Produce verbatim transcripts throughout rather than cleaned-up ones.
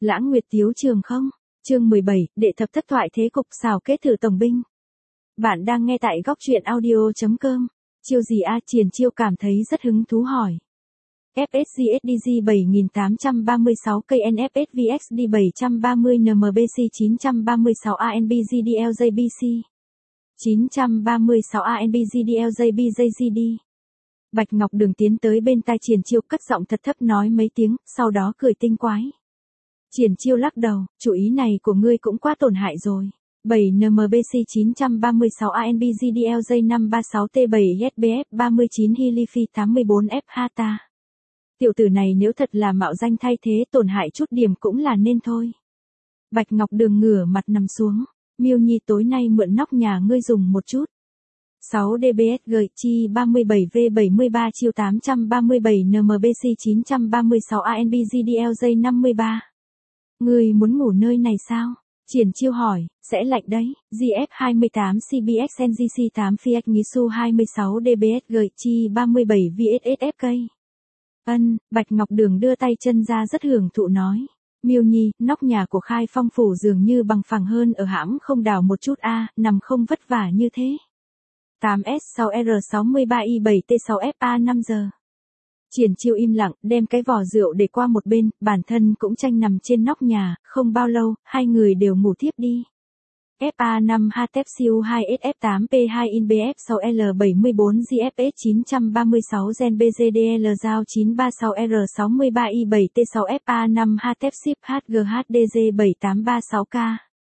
Lãng Nguyệt Tiếu Trường không? Chương mười bảy, đệ thập thất thoại thế cục xào kết thử tổng binh. Bạn đang nghe tại góc truyện audio chấm com. Chiêu gì a? Triển Chiêu cảm thấy rất hứng thú hỏi. ép ét giê ét đê giê bảy tám ba sáu cây en ép ét vê ích đê bảy ba mươi en em bê xê chín ba sáu a en bê giê đê lờ giê bê xê chín ba sáu a en bê giê đê lờ giê bê giê giê đê. Bạch Ngọc Đường tiến tới bên tai Triển Chiêu cất giọng thật thấp nói mấy tiếng, sau đó cười tinh quái. Triển Chiêu lắc đầu, chủ ý này của ngươi cũng quá tổn hại rồi. bảy en em bê xê chín ba sáu a en bê giê đê lờ giê năm ba sáu T bảy ét bê ép ba mươi chín Hilifi tám mươi bốn F Hata. Tiểu tử này nếu thật là mạo danh thay thế tổn hại chút điểm cũng là nên thôi. Bạch Ngọc Đường ngửa mặt nằm xuống. Miêu Nhi tối nay mượn nóc nhà ngươi dùng một chút. sáu đê bê ét gợi chi ba mươi bảy V bảy mươi ba chiêu tám ba bảy en em bê xê chín ba sáu a en bê giê đê lờ giê năm mươi ba. Ngươi muốn ngủ nơi này sao? Triển Chiêu hỏi, sẽ lạnh đấy. giê ép hai mươi tám xê bê ích en giê xê tám Fiat Gisu hai mươi sáu đê bê ét gợi chi ba mươi bảy vê ét ét ép cây. Ân, Bạch Ngọc Đường đưa tay chân ra rất hưởng thụ nói. Miêu Nhi, nóc nhà của Khai Phong phủ dường như bằng phẳng hơn ở hãng không đào một chút a, nằm không vất vả như thế. tám S sáu R sáu ba I bảy T sáu F A năm giờ. Triển Chiêu im lặng, đem cái vò rượu để qua một bên, bản thân cũng tranh nằm trên nóc nhà, không bao lâu, hai người đều ngủ thiếp đi. F A năm H T C U hai S F tám P hai in B F sáu L bảy mươi bốn G F S chín ba sáu Gen B G D L Giao chín ba sáu R sáu ba I bảy T sáu F A năm H T Ship H G H D G bảy tám ba sáu K.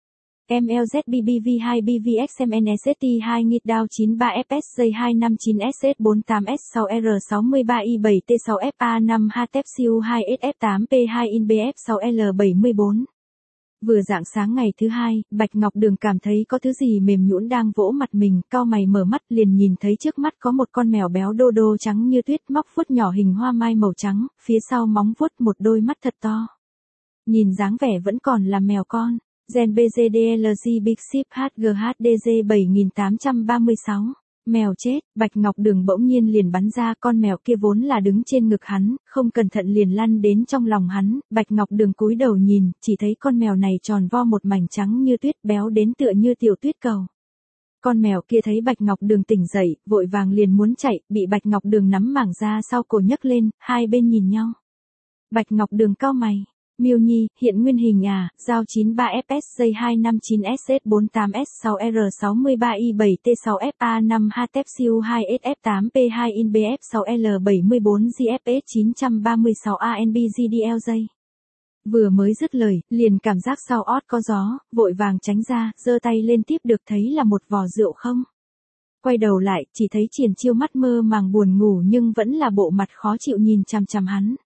M L Z B B V hai B V X M N S T hai Nghịt Đao chín ba F S J hai năm chín S S bốn tám S sáu R sáu ba I bảy T sáu F A năm H T C U hai S F tám P hai in B F sáu L bảy mươi bốn. Vừa rạng sáng ngày thứ hai, Bạch Ngọc Đường cảm thấy có thứ gì mềm nhũn đang vỗ mặt mình, cau mày mở mắt liền nhìn thấy trước mắt có một con mèo béo đô đô trắng như tuyết móc vuốt nhỏ hình hoa mai màu trắng, phía sau móng vuốt một đôi mắt thật to. Nhìn dáng vẻ vẫn còn là mèo con. Gen B G D L G Big Ship H G H D G bảy tám ba sáu. Mèo chết, Bạch Ngọc Đường bỗng nhiên liền bắn ra con mèo kia vốn là đứng trên ngực hắn, không cẩn thận liền lăn đến trong lòng hắn, Bạch Ngọc Đường cúi đầu nhìn, chỉ thấy con mèo này tròn vo một mảnh trắng như tuyết béo đến tựa như tiểu tuyết cầu. Con mèo kia thấy Bạch Ngọc Đường tỉnh dậy, vội vàng liền muốn chạy, bị Bạch Ngọc Đường nắm mảng ra sau cổ nhấc lên, hai bên nhìn nhau. Bạch Ngọc Đường cau mày. Miêu Nhi, hiện nguyên hình à, Giao chín ba F S J hai năm chín S S bốn tám S sáu R sáu ba I bảy T sáu F A năm H T C U hai S F tám P hai in B F sáu L bảy mươi bốn G F S chín ba sáu A N B G D L J. Vừa mới dứt lời, liền cảm giác sau ót có gió, vội vàng tránh ra, giơ tay lên tiếp được thấy là một vò rượu không. Quay đầu lại, chỉ thấy Triển Chiêu mắt mơ màng buồn ngủ nhưng vẫn là bộ mặt khó chịu nhìn chằm chằm hắn.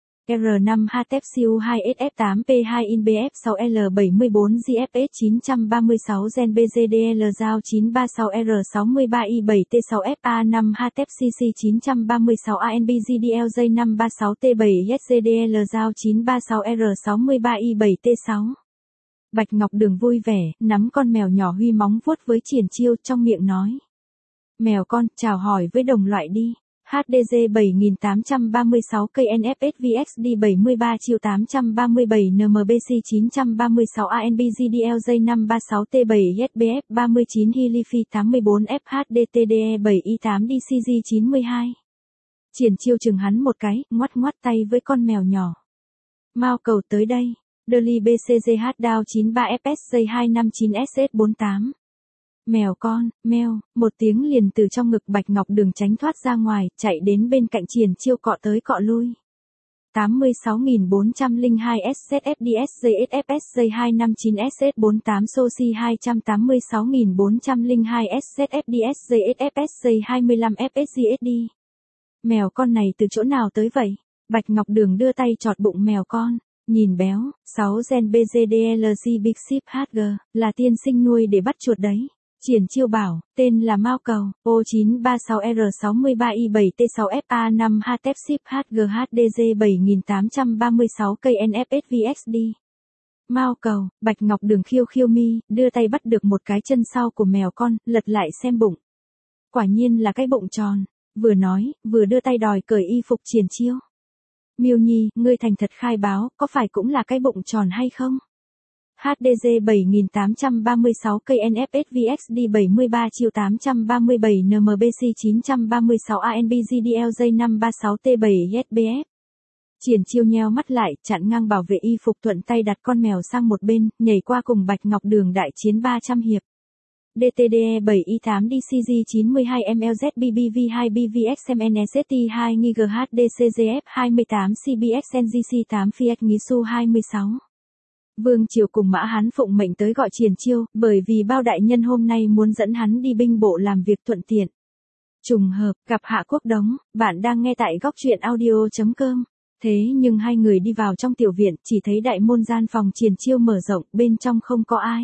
R năm H T C U hai S F tám P hai in B F sáu L bảy mươi bốn G F S chín ba sáu Gen B G D L Giao chín ba sáu R sáu ba I bảy T sáu F A năm H T C C chín ba sáu A N B G D L J năm ba sáu T bảy S G D L Giao chín ba sáu R sáu ba I bảy T sáu. Bạch Ngọc Đường vui vẻ, nắm con mèo nhỏ huy móng vuốt với Triển Chiêu trong miệng nói. Mèo con, chào hỏi với đồng loại đi. H D G bảy tám ba sáu cây N F S V X D bảy mươi ba chiêu tám ba bảy en em bê xê chín ba sáu A N B G D L J năm ba sáu T bảy S B F ba mươi chín Hilifi tám mươi bốn F H D T D E bảy I tám D C G chín mươi hai. Triển Chiêu chừng hắn một cái, ngoắt ngoắt tay với con mèo nhỏ. Mao cầu tới đây. Dolly B C G H Đao chín ba F S J hai năm chín S S bốn tám. Mèo con, meo, một tiếng liền từ trong ngực Bạch Ngọc Đường tránh thoát ra ngoài, chạy đến bên cạnh Triển Chiêu cọ tới cọ lui. tám mươi sáu bốn không hai S Z F D S J S F S J hai năm chín S S bốn tám Soci hai tám sáu bốn không hai S Z F D S J S F S J hai mươi lăm F S G S D. Mèo con này từ chỗ nào tới vậy? Bạch Ngọc Đường đưa tay chọt bụng mèo con. Nhìn béo, sáu Gen B G D L G Big Ship H G, là tiên sinh nuôi để bắt chuột đấy. Triển Chiêu bảo, tên là Mao cầu, O chín ba sáu R sáu ba I bảy T sáu F A năm H T Ship H G H D G bảy tám ba sáu cây N F S V X D. Mao cầu, Bạch Ngọc Đường khiêu khiêu mi, đưa tay bắt được một cái chân sau của mèo con, lật lại xem bụng. Quả nhiên là cái bụng tròn, vừa nói, vừa đưa tay đòi cởi y phục Triển Chiêu. Miêu Nhi, ngươi thành thật khai báo, có phải cũng là cái bụng tròn hay không? hát đê giê bảy tám ba sáu cây en ép ét vê ích đê bảy mươi ba triệu tám trăm ba mươi bảy en em bê xê chín ba sáu a en bê giê đê lờ J năm ba sáu T bảy ét bê ép. Triển Chiêu nheo mắt lại, chặn ngang bảo vệ y phục, thuận tay đặt con mèo sang một bên, nhảy qua cùng Bạch Ngọc Đường đại chiến ba trăm hiệp. đê tê đê E bảy i tám D C G chín mươi hai M L Z B B V hai B V X M N S T hai N G H D C G F hai mươi tám C B X N G C tám Fiat Gisu hai mươi sáu. Vương Triều cùng Mã Hán phụng mệnh tới gọi Triển Chiêu, bởi vì Bao đại nhân hôm nay muốn dẫn hắn đi binh bộ làm việc thuận tiện. Trùng hợp, gặp Hạ Quốc Đống, bạn đang nghe tại góc truyện audio chấm com. Thế nhưng hai người đi vào trong tiểu viện, chỉ thấy đại môn gian phòng Triển Chiêu mở rộng, bên trong không có ai.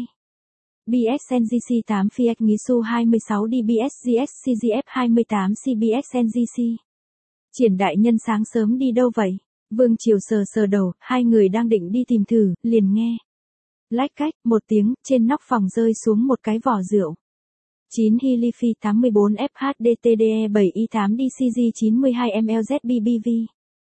B X N G C tám Fiat Gisu hai mươi sáu D B S G S C G F hai mươi tám C B X N G C. Triển đại nhân sáng sớm đi đâu vậy? Vương Triều sờ sờ đầu, hai người đang định đi tìm thử, liền nghe. Lách cách, một tiếng, trên nóc phòng rơi xuống một cái vỏ rượu. chín Hilifi tám mươi bốn F H D T D E bảy i tám D C G chín mươi hai M L Z B B V.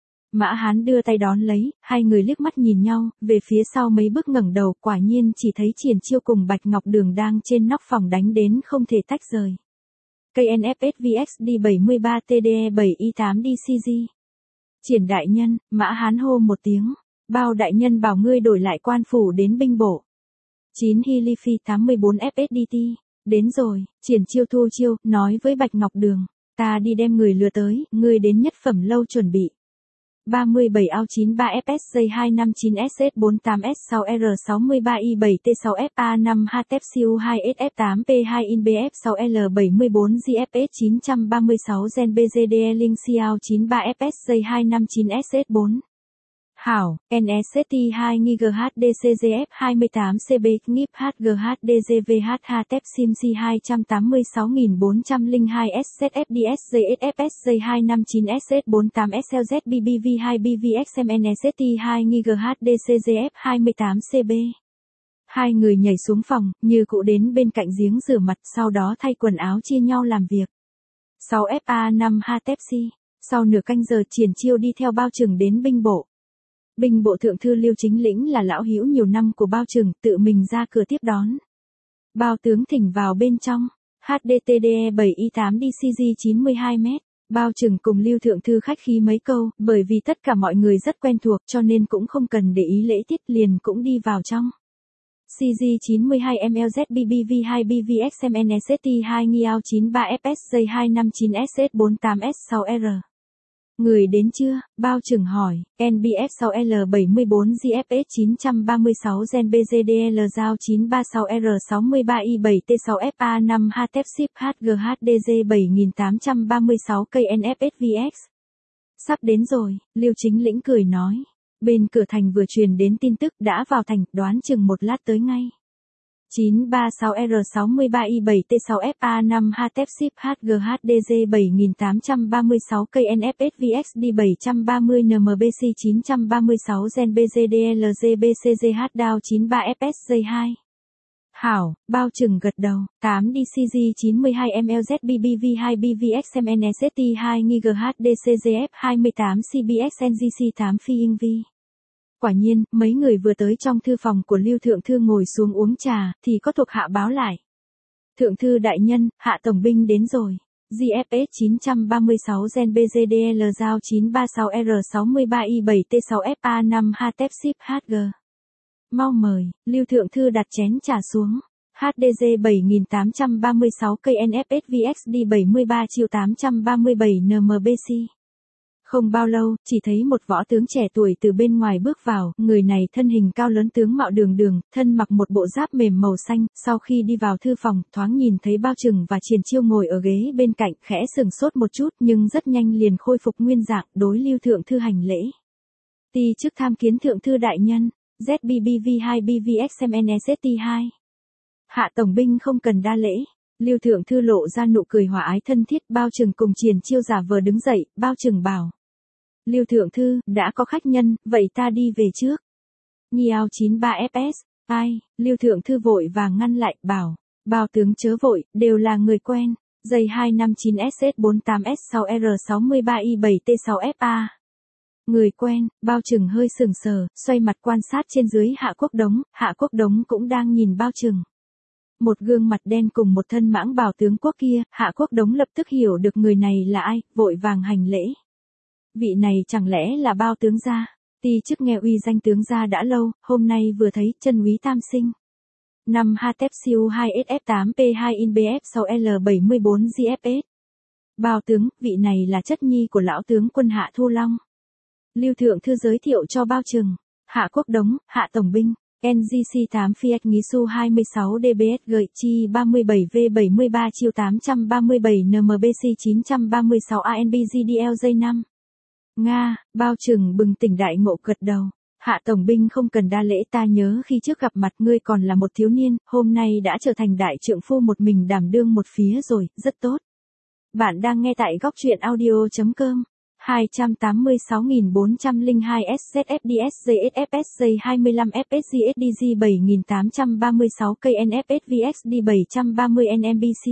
Mã Hán đưa tay đón lấy, hai người liếc mắt nhìn nhau, về phía sau mấy bước ngẩng đầu, quả nhiên chỉ thấy Triển Chiêu cùng Bạch Ngọc Đường đang trên nóc phòng đánh đến không thể tách rời. K N F S V X D bảy mươi ba T D E bảy i tám D C G. Triển đại nhân, Mã Hán hô một tiếng, Bao đại nhân bảo ngươi đổi lại quan phủ đến binh bộ. chín Hilifi tám mươi bốn F S D T, đến rồi. Triển Chiêu thu chiêu, nói với Bạch Ngọc Đường, ta đi đem người lừa tới, ngươi đến nhất phẩm lâu chuẩn bị. ba mươi bảy A O chín ba F S J hai năm chín S S bốn tám S sáu R sáu ba I bảy T sáu F A năm H T F C U hai S F tám P hai In B F sáu L bảy bốn G F S chín ba sáu Gen B G D E Linh C A O chín ba F S J hai năm chín S S bốn. Hảo, N S T hai N G H D C G F hai mươi tám C B N I P H G H D G V H H T F Sim C hai tám sáu bốn không hai S Z F D S J S F S J hai năm chín S S bốn tám S L Z B B V hai B V X M N S T hai N G H D C G F hai mươi tám C B. Hai người nhảy xuống phòng, như cụ đến bên cạnh giếng rửa mặt, sau đó thay quần áo chia nhau làm việc. sáu F A năm H T F C. Sau nửa canh giờ Triển Chiêu đi theo Bao Trừng đến binh bộ. Binh bộ thượng thư Liêu Chính Lĩnh là lão hữu nhiều năm của Bao Trừng, tự mình ra cửa tiếp đón. Bao tướng thỉnh vào bên trong. H D T D E bảy i tám D C G chín mươi hai mét. Bao Trừng cùng Lưu thượng thư khách khí mấy câu, bởi vì tất cả mọi người rất quen thuộc cho nên cũng không cần để ý lễ tiết, liền cũng đi vào trong. C G chín mươi hai M L Z B B V hai B V X M N S T hai N G A O chín ba F S J hai năm chín S S bốn tám S sáu R. Người đến chưa? Bao Trừng hỏi. N B F sáu L bảy bốn G F S chín ba sáu Gen B G D L G A O chín ba sáu R sáu ba I bảy T sáu F A năm H T F Ship H G H D G bảy tám ba sáu K N F S V X. Sắp đến rồi, Liêu Chính Lĩnh cười nói. Bên cửa thành vừa truyền đến tin tức đã vào thành, đoán chừng một lát tới ngay. chín ba sáu R sáu ba I bảy T sáu F A năm H T F Ship H G H D G bảy tám ba sáu K N F S V X D bảy ba mươi N M B C chín ba sáu Gen B G D L G B C G H D A O chín ba F S J hai. Hảo, Bao Trừng gật đầu. tám D C G chín mươi hai M L Z B B V hai B V X M N S T hai N G H D C G F hai mươi tám C B X N G C tám Phi In V. Quả nhiên, mấy người vừa tới trong thư phòng của Lưu thượng thư ngồi xuống uống trà, thì có thuộc hạ báo lại. Thượng thư đại nhân, hạ tổng binh đến rồi. G F S chín ba sáu Gen B G D L G A O chín ba sáu R sáu ba I bảy T sáu F A năm H T F Ship H G. Mau mời, Lưu thượng thư đặt chén trà xuống. H D G bảy tám ba sáu K N F S V X D bảy mươi ba triệu tám trăm ba mươi bảy N M B C. Không bao lâu, chỉ thấy một võ tướng trẻ tuổi từ bên ngoài bước vào, người này thân hình cao lớn tướng mạo đường đường, thân mặc một bộ giáp mềm màu xanh, sau khi đi vào thư phòng, thoáng nhìn thấy Bao Trừng và Triển Chiêu ngồi ở ghế bên cạnh, khẽ sừng sốt một chút nhưng rất nhanh liền khôi phục nguyên dạng, đối Lưu thượng thư hành lễ. Ti chức tham kiến thượng thư đại nhân, Z B B V hai B V X M N S T hai. Hạ tổng binh không cần đa lễ. Lưu thượng thư lộ ra nụ cười hòa ái thân thiết, Bao Trừng cùng Triển Chiêu giả vờ đứng dậy, Bao Trừng bảo. Lưu thượng thư, đã có khách nhân, vậy ta đi về trước. Nhi A O chín ba F S, ai, Lưu thượng thư vội và ngăn lại, bảo, Bao tướng chớ vội, đều là người quen. J hai năm chín S S bốn tám S sáu R sáu ba I bảy T sáu F A. Người quen, Bao Trừng hơi sừng sờ, xoay mặt quan sát trên dưới Hạ Quốc Đống, Hạ Quốc Đống cũng đang nhìn Bao Trừng. Một gương mặt đen cùng một thân mãng bào tướng quốc kia, Hạ Quốc Đống lập tức hiểu được người này là ai, vội vàng hành lễ. Vị này chẳng lẽ là Bao tướng gia? Ti chức nghe uy danh tướng gia đã lâu, hôm nay vừa thấy chân úy tam sinh. năm H T E P C U hai S F tám P hai in B F sáu L bảy mươi bốn G F S. Bao tướng, vị này là chất nhi của lão tướng quân Hạ Thu Long. Lưu Thượng Thư giới thiệu cho Bao Trừng. Hạ Quốc Đống, Hạ Tổng binh, N G C tám Fiat Nghi Su hai mươi sáu D B S G Chi ba mươi bảy V bảy mươi ba Chiêu tám ba bảy N M B C chín ba sáu A N B G D L J năm. Nga, Bao Trừng bừng tỉnh đại ngộ gật đầu. Hạ Tổng binh không cần đa lễ, ta nhớ khi trước gặp mặt ngươi còn là một thiếu niên, hôm nay đã trở thành đại trượng phu một mình đảm đương một phía rồi, rất tốt. Bạn đang nghe tại góc truyện audio chấm com. hai trăm tám mươi sáu nghìn bốn trăm lẻ hai S Z F D S J S F S J hai mươi lăm F S G S D G bảy nghìn tám trăm ba mươi sáu K N F S V X D bảy trăm ba mươi N M B C.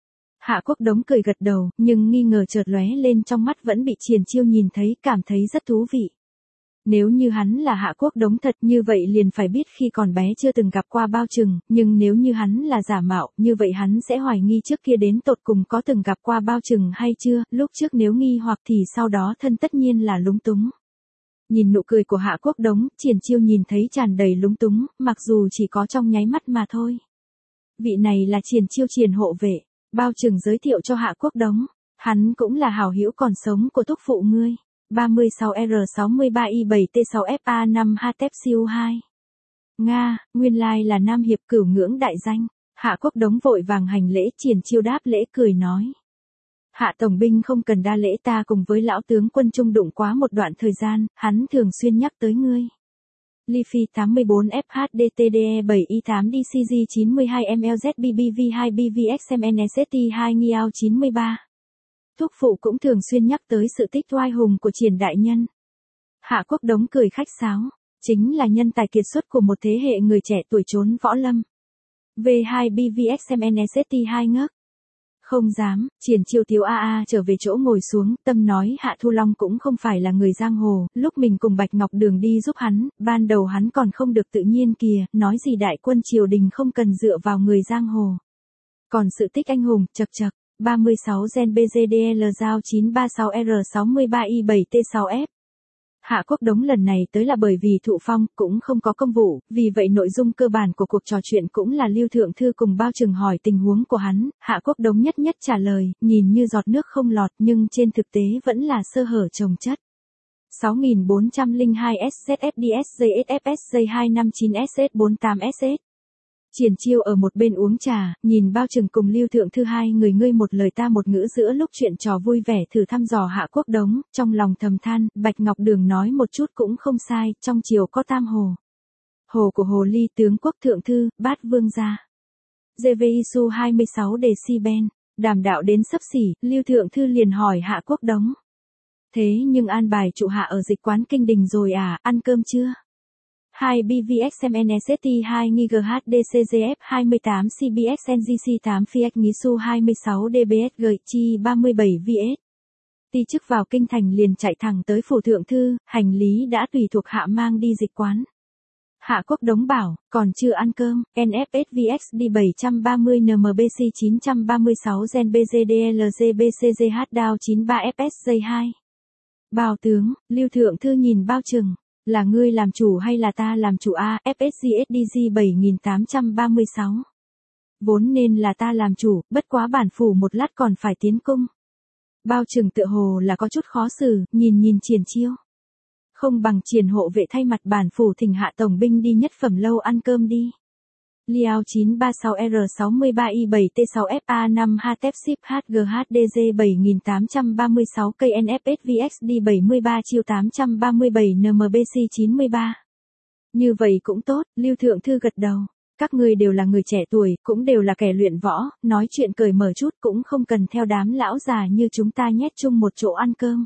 Hạ Quốc Đống cười gật đầu, nhưng nghi ngờ chợt lóe lên trong mắt vẫn bị Triển Chiêu nhìn thấy, cảm thấy rất thú vị. Nếu như hắn là Hạ Quốc Đống thật như vậy liền phải biết khi còn bé chưa từng gặp qua Bao Trừng, nhưng nếu như hắn là giả mạo, như vậy hắn sẽ hoài nghi trước kia đến tột cùng có từng gặp qua Bao Trừng hay chưa, lúc trước nếu nghi hoặc thì sau đó thân tất nhiên là lúng túng. Nhìn nụ cười của Hạ Quốc Đống, Triển Chiêu nhìn thấy tràn đầy lúng túng, mặc dù chỉ có trong nháy mắt mà thôi. Vị này là Triển Chiêu Triển hộ vệ, Bao Trừng giới thiệu cho Hạ Quốc Đống, hắn cũng là hảo hữu còn sống của thúc phụ ngươi. ba mươi sáu R sáu mươi ba I bảy T sáu F A năm H T E P C U hai. Nga, nguyên lai là Nam Hiệp cửu ngưỡng đại danh. Hạ Quốc Đống vội vàng hành lễ, Triển Chiêu đáp lễ cười nói. Hạ Tổng binh không cần đa lễ, ta cùng với lão tướng quân chung đụng quá một đoạn thời gian, hắn thường xuyên nhắc tới ngươi. Li Phi tám mươi bốn F H D T D E bảy I tám D C G chín mươi hai M L Z B B V hai B V X M N S T hai Nghiao chín mươi ba. Thúc phụ cũng thường xuyên nhắc tới sự tích oai hùng của Triển đại nhân. Hạ Quốc Đống cười khách sáo, chính là nhân tài kiệt xuất của một thế hệ người trẻ tuổi trốn võ lâm. V hai B V X M N S T hai ngớc. Không dám, Triển Chiêu thiếu a a trở về chỗ ngồi xuống, tâm nói Hạ Thu Long cũng không phải là người giang hồ, lúc mình cùng Bạch Ngọc Đường đi giúp hắn, ban đầu hắn còn không được tự nhiên kìa, nói gì đại quân triều đình không cần dựa vào người giang hồ. Còn sự tích anh hùng, chật chật. ba mươi sáu Gen B G D L Giao chín ba sáu R sáu mươi ba I bảy T sáu F. Hạ Quốc Đống lần này tới là bởi vì thụ phong, cũng không có công vụ, vì vậy nội dung cơ bản của cuộc trò chuyện cũng là Lưu Thượng Thư cùng Bao Trừng hỏi tình huống của hắn, Hạ Quốc Đống nhất nhất trả lời, nhìn như giọt nước không lọt nhưng trên thực tế vẫn là sơ hở chồng chất. sáu nghìn bốn trăm lẻ hai S Z F D S J S F S J hai năm chín S S bốn tám S S. Triển Chiêu ở một bên uống trà, nhìn Bao Trừng cùng Lưu Thượng Thư hai người ngươi một lời ta một ngữ giữa lúc chuyện trò vui vẻ thử thăm dò Hạ Quốc Đống, trong lòng thầm than, Bạch Ngọc Đường nói một chút cũng không sai, trong triều có tam hồ. Hồ của Hồ Ly tướng quốc Thượng Thư, Bát Vương gia. G V I Su hai mươi sáu decibel, đàm đạo đến sấp xỉ, Lưu Thượng Thư liền hỏi Hạ Quốc Đống. Thế nhưng an bài trụ hạ ở dịch quán kinh đình rồi à, ăn cơm chưa? hai B V X M N S T hai Nghi G H D C G F hai mươi tám C B X N G C tám Fiat Nghi Su hai mươi sáu D B S G Chi ba mươi bảy V S. Ti chức vào kinh thành liền chạy thẳng tới phủ Thượng Thư, hành lý đã tùy thuộc hạ mang đi dịch quán. Hạ Quốc Đống bảo, còn chưa ăn cơm, N F S V X D bảy trăm ba mươi N M B C chín ba sáu Gen B G D L G B C G H Đao chín ba F S J hai. Bào tướng, Lưu Thượng Thư nhìn Bao Trừng. Là ngươi làm chủ hay là ta làm chủ a? F S G S D G bảy nghìn tám trăm ba mươi sáu. Vốn nên là ta làm chủ, bất quá bản phủ một lát còn phải tiến cung. Bao Trừng tựa hồ là có chút khó xử, nhìn nhìn Triển Chiêu. Không bằng Triển hộ vệ thay mặt bản phủ thỉnh Hạ Tổng binh đi nhất phẩm lâu ăn cơm đi. Liao chín ba sáu R sáu mươi ba I bảy T sáu F A năm H T E P Ship H G H D G bảy nghìn tám trăm ba mươi sáu K N F S V X D bảy mươi ba Chiêu tám ba bảy N M B C chín ba. Như vậy cũng tốt, Lưu Thượng Thư gật đầu. Các ngươi đều là người trẻ tuổi, cũng đều là kẻ luyện võ, nói chuyện cởi mở chút cũng không cần theo đám lão già như chúng ta nhét chung một chỗ ăn cơm.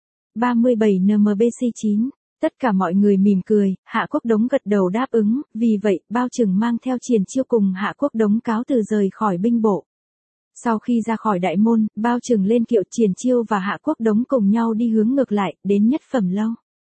ba mươi bảy N M B C chín. Tất cả mọi người mỉm cười, Hạ Quốc Đống gật đầu đáp ứng, vì vậy, Bao Trừng mang theo Triển Chiêu cùng Hạ Quốc Đống cáo từ rời khỏi binh bộ. Sau khi ra khỏi đại môn, Bao Trừng lên kiệu, Triển Chiêu và Hạ Quốc Đống cùng nhau đi hướng ngược lại, đến nhất phẩm lâu.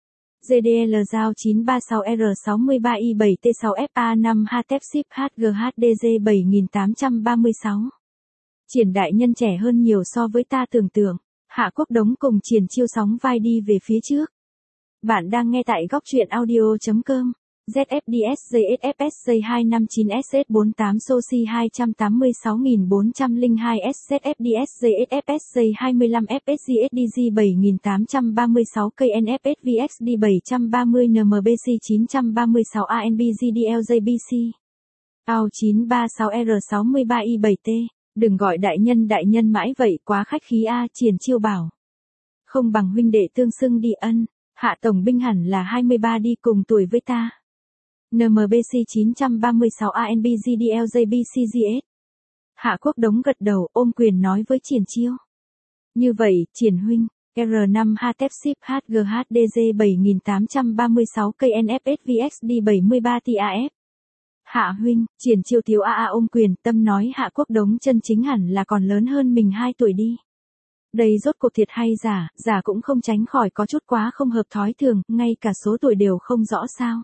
giê đê lờ giao chín ba sáu R sáu ba I bảy T sáu F A năm H Tep Ship H G H D G bảy tám ba sáu. Triển đại nhân trẻ hơn nhiều so với ta tưởng tượng. Hạ Quốc Đống cùng Triển Chiêu sóng vai đi về phía trước. Bạn đang nghe tại góc truyện audio.com. Z F D S J S F S J hai năm chín S S bốn tám Soci hai tám sáu bốn không hai S Z F D S J S F S J hai lăm F S G S D G bảy tám ba sáu K N F S V X D bảy ba mươi N M B C chín ba sáu A N B G D L J B C. A O chín ba sáu R sáu ba I bảy T. Đừng gọi đại nhân đại nhân mãi vậy quá khách khí a. Triển Chiêu bảo. Không bằng huynh đệ tương xưng đi ân. Hạ tổng binh hẳn là hai mươi ba đi cùng tuổi với ta. N M B C chín ba sáu A N B G D L J B C G S. Hạ Quốc Đống gật đầu ôm quyền nói với Triển Chiêu. Như vậy, Triển huynh, R năm H Tep Ship H G H D G bảy tám ba sáu K N F S V X D bảy ba T A F. Hạ huynh, Triển Chiêu thiếu a a ôm quyền tâm nói Hạ Quốc Đống chân chính hẳn là còn lớn hơn mình hai tuổi đi. Đây rốt cuộc thiệt hay giả, giả cũng không tránh khỏi có chút quá không hợp thói thường, ngay cả số tuổi đều không rõ sao.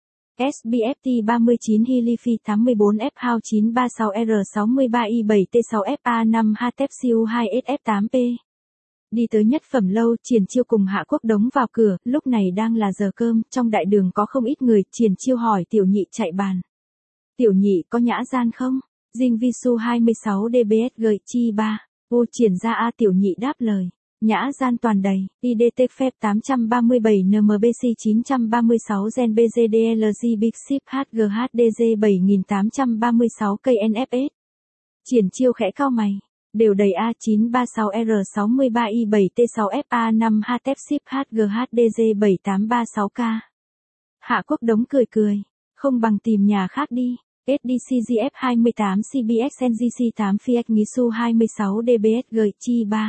S B F T ba mươi chín Hilifi tám bốn F H chín ba sáu R sáu ba I bảy T sáu F A năm H Tep C U hai S F tám P. Đi tới nhất phẩm lâu, Triển Chiêu cùng Hạ Quốc Đống vào cửa, lúc này đang là giờ cơm, trong đại đường có không ít người, Triển Chiêu hỏi tiểu nhị chạy bàn. Tiểu nhị có nhã gian không? Dinh Vi Su hai mươi sáu D B S gợi chi ba. Ô Triển ra a tiểu nhị đáp lời. Nhã gian toàn đầy. I D T phép tám ba bảy N M B C chín ba sáu Gen B G D L G Big Ship H G H D G bảy tám ba sáu K N F S. Triển Chiêu khẽ cau mày. Đều đầy A chín ba sáu R sáu ba I bảy T sáu F A năm H Tep Ship H G H D G bảy tám ba sáu K. Hạ Quốc Đống cười cười. Không bằng tìm nhà khác đi. S D C G F hai mươi tám C B X N G C tám Fiat Gisu hai mươi sáu D B S gợi chi ba.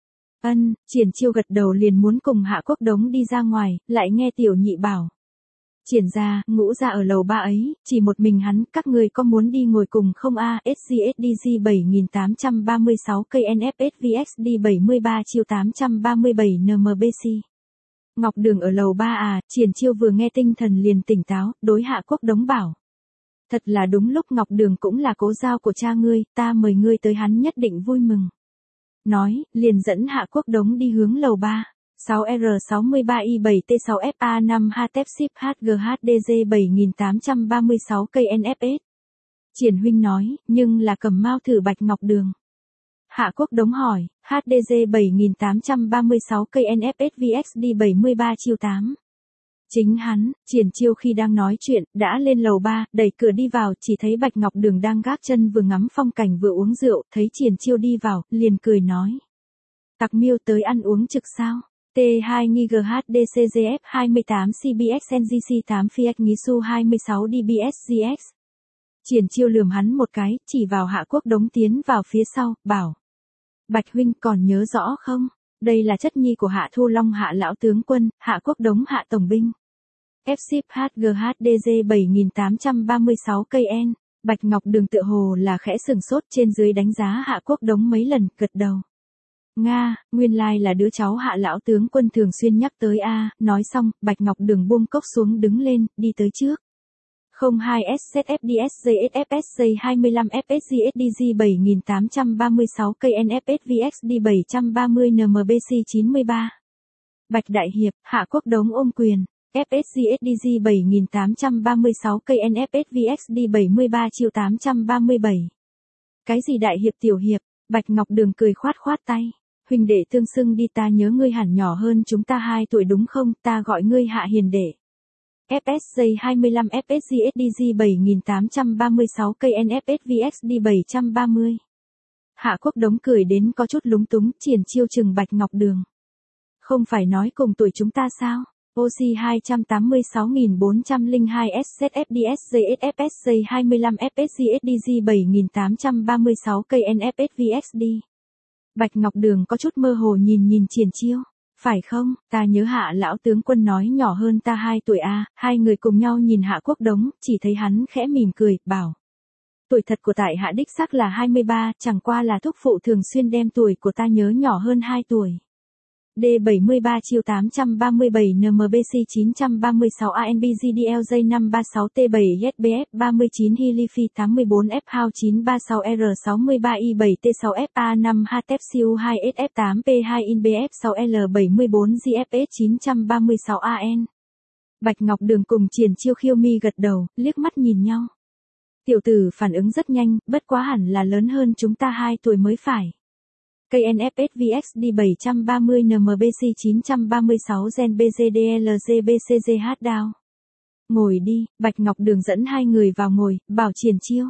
Ân, Triển Chiêu gật đầu liền muốn cùng Hạ Quốc Đống đi ra ngoài, lại nghe tiểu nhị bảo. Triển ra, ngũ ra ở lầu ba ấy, chỉ một mình hắn, các người có muốn đi ngồi cùng không a? S G S D G bảy tám ba sáu K N F S V X D bảy ba tám ba bảy N M B C. Ngọc Đường ở lầu ba à? Triển Chiêu vừa nghe tinh thần liền tỉnh táo, đối Hạ Quốc Đống bảo. Thật là đúng lúc Ngọc Đường cũng là cố giao của cha ngươi, ta mời ngươi tới hắn nhất định vui mừng. Nói, liền dẫn Hạ Quốc Đống đi hướng lầu ba. sáu R sáu ba I bảy T sáu F A năm H Tep Ship H G H D G bảy tám ba sáu K N F S. Triển huynh nói, nhưng là cầm mao thử bạch Ngọc Đường. Hạ Quốc Đống hỏi, H D G bảy tám ba sáu K N F S V X D bảy ba tám. Chính hắn, Triển Chiêu khi đang nói chuyện, đã lên lầu ba, đẩy cửa đi vào, chỉ thấy Bạch Ngọc Đường đang gác chân vừa ngắm phong cảnh vừa uống rượu, thấy Triển Chiêu đi vào, liền cười nói. Tặc miêu tới ăn uống trực sao? T hai nghi G H D C G F hai mươi tám C B X N G C tám Fiat Gisu hai mươi sáu D B S G X. Triển Chiêu lườm hắn một cái, chỉ vào Hạ Quốc Đống tiến vào phía sau, bảo. Bạch huynh còn nhớ rõ không? Đây là chất nhi của Hạ Thu Long Hạ lão tướng quân, Hạ Quốc Đống Hạ tổng binh. F ship H G H D G bảy tám ba sáu K N. Bạch Ngọc Đường tựa hồ là khẽ sừng sốt trên dưới đánh giá Hạ Quốc Đống mấy lần, gật đầu. Nga, nguyên lai là đứa cháu Hạ lão tướng quân thường xuyên nhắc tới a. Nói xong, Bạch Ngọc Đường buông cốc xuống đứng lên, đi tới trước. không hai S Z F D S J S F S J hai lăm F S G S D G bảy tám ba sáu K N F S V X D bảy ba mươi N M B C chín ba. Bạch Đại Hiệp, Hạ Quốc Đống ôm quyền. F S G S D G bảy tám ba sáu K N F S V X D bảy ba tám ba bảy. Cái gì Đại Hiệp tiểu hiệp? Bạch Ngọc Đường cười khoát khoát tay. Huynh đệ tương xưng đi, ta nhớ ngươi hẳn nhỏ hơn chúng ta hai tuổi đúng không? Ta gọi ngươi Hạ hiền đệ. F S J hai lăm F S G S D G bảy tám ba sáu K N F S V X D bảy ba mươi. Hạ Quốc Đống cười đến có chút lúng túng, Triển Chiêu chừng Bạch Ngọc Đường. Không phải nói cùng tuổi chúng ta sao? O C hai tám sáu bốn không hai S Z F D S J S F S J hai lăm F S G S D G bảy tám ba sáu K N F S V X D. Bạch Ngọc Đường có chút mơ hồ nhìn nhìn Triển Chiêu. Phải không, ta nhớ Hạ lão tướng quân nói nhỏ hơn ta hai tuổi a. À. Hai người cùng nhau nhìn Hạ Quốc Đống, chỉ thấy hắn khẽ mỉm cười, bảo. Tuổi thật của tại Hạ đích xác là hai mươi ba, chẳng qua là thúc phụ thường xuyên đem tuổi của ta nhớ nhỏ hơn hai tuổi. D bảy mươi ba chiêu tám ba bảy N M B C chín ba sáu A N B G D L J năm ba sáu T bảy Z B F ba chín Hilifi tám bốn F Hao chín ba sáu R sáu ba I bảy T sáu F A năm H T F C U hai S F tám P hai In B F sáu L bảy bốn G F S chín ba sáu A N. Bạch Ngọc Đường cùng Triển Chiêu Khiêu Mi gật đầu, liếc mắt nhìn nhau. Tiểu tử phản ứng rất nhanh, bất quá hẳn là lớn hơn chúng ta hai tuổi mới phải. K N F S V X D bảy ba mươi N M B C chín ba sáu Gen B G D L G B C G H Down. Ngồi đi, Bạch Ngọc Đường dẫn hai người vào ngồi, bảo Triển Chiêu.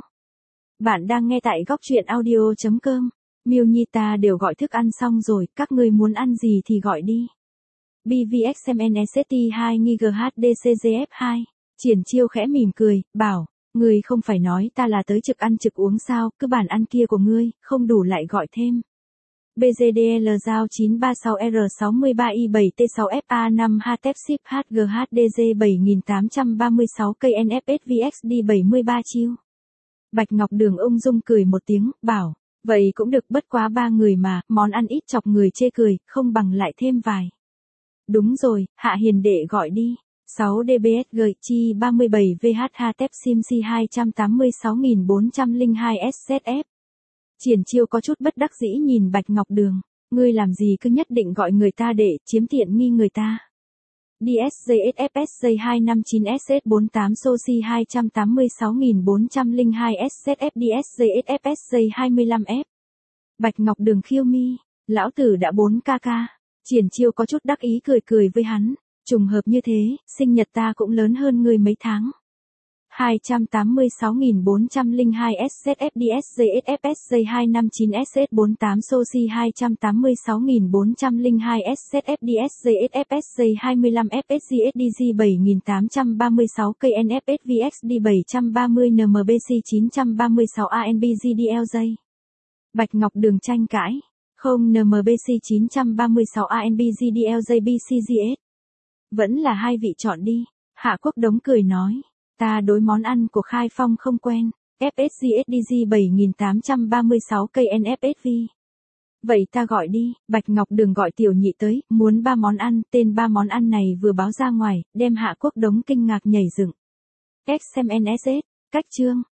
Bạn đang nghe tại góc truyện audio.com. Miêu Nhi ta đều gọi thức ăn xong rồi, các ngươi muốn ăn gì thì gọi đi. B V X M N S T hai N G H D C G F hai. Triển Chiêu khẽ mỉm cười, bảo, ngươi không phải nói ta là tới trực ăn trực uống sao, cứ bàn ăn kia của ngươi, không đủ lại gọi thêm. B G D L Giao chín ba sáu R sáu ba I bảy T sáu F A năm H T F Ship H G H D J bảy tám ba sáu K N F S V X D bảy ba chiêu. Bạch Ngọc Đường ung dung cười một tiếng, bảo, vậy cũng được, bất quá ba người mà, món ăn ít chọc người chê cười, không bằng lại thêm vài. Đúng rồi, Hạ Hiền đệ gọi đi. sáu D B S G Chi ba mươi bảy V H H T F Sim C hai tám sáu bốn không hai S Z F. Triển Chiêu có chút bất đắc dĩ nhìn Bạch Ngọc Đường, ngươi làm gì cứ nhất định gọi người ta để chiếm tiện nghi người ta. D S J S F S J hai năm chín S S bốn tám Soci hai tám sáu bốn không hai S Z F D S J S F S J hai mươi lăm F. Bạch Ngọc Đường khiêu mi, lão tử đã bốn K K. Triển Chiêu có chút đắc ý cười cười với hắn, trùng hợp như thế, sinh nhật ta cũng lớn hơn ngươi mấy tháng. hai tám sáu bốn không hai S Z F D S J S F S J hai năm chín S S bốn tám Soci hai tám sáu bốn không hai S Z F D S J S F S J hai mươi lăm F S G S D G bảy tám ba sáu K N F S V X D bảy ba mươi N M B C chín ba sáu A N B G D L J. Bạch Ngọc Đường tranh cãi, không N M B C chín ba sáu A N B G D L J B C G S. Vẫn là hai vị chọn đi. Hạ Quốc Đống cười nói, ta đối món ăn của Khai Phong không quen. F S G S D G bảy tám ba sáu K N F S V. Vậy ta gọi đi. Bạch Ngọc Đường gọi tiểu nhị tới, muốn ba món ăn, tên ba món ăn này vừa báo ra ngoài, đem Hạ Quốc Đống kinh ngạc nhảy dựng. X M N S S, cách chương.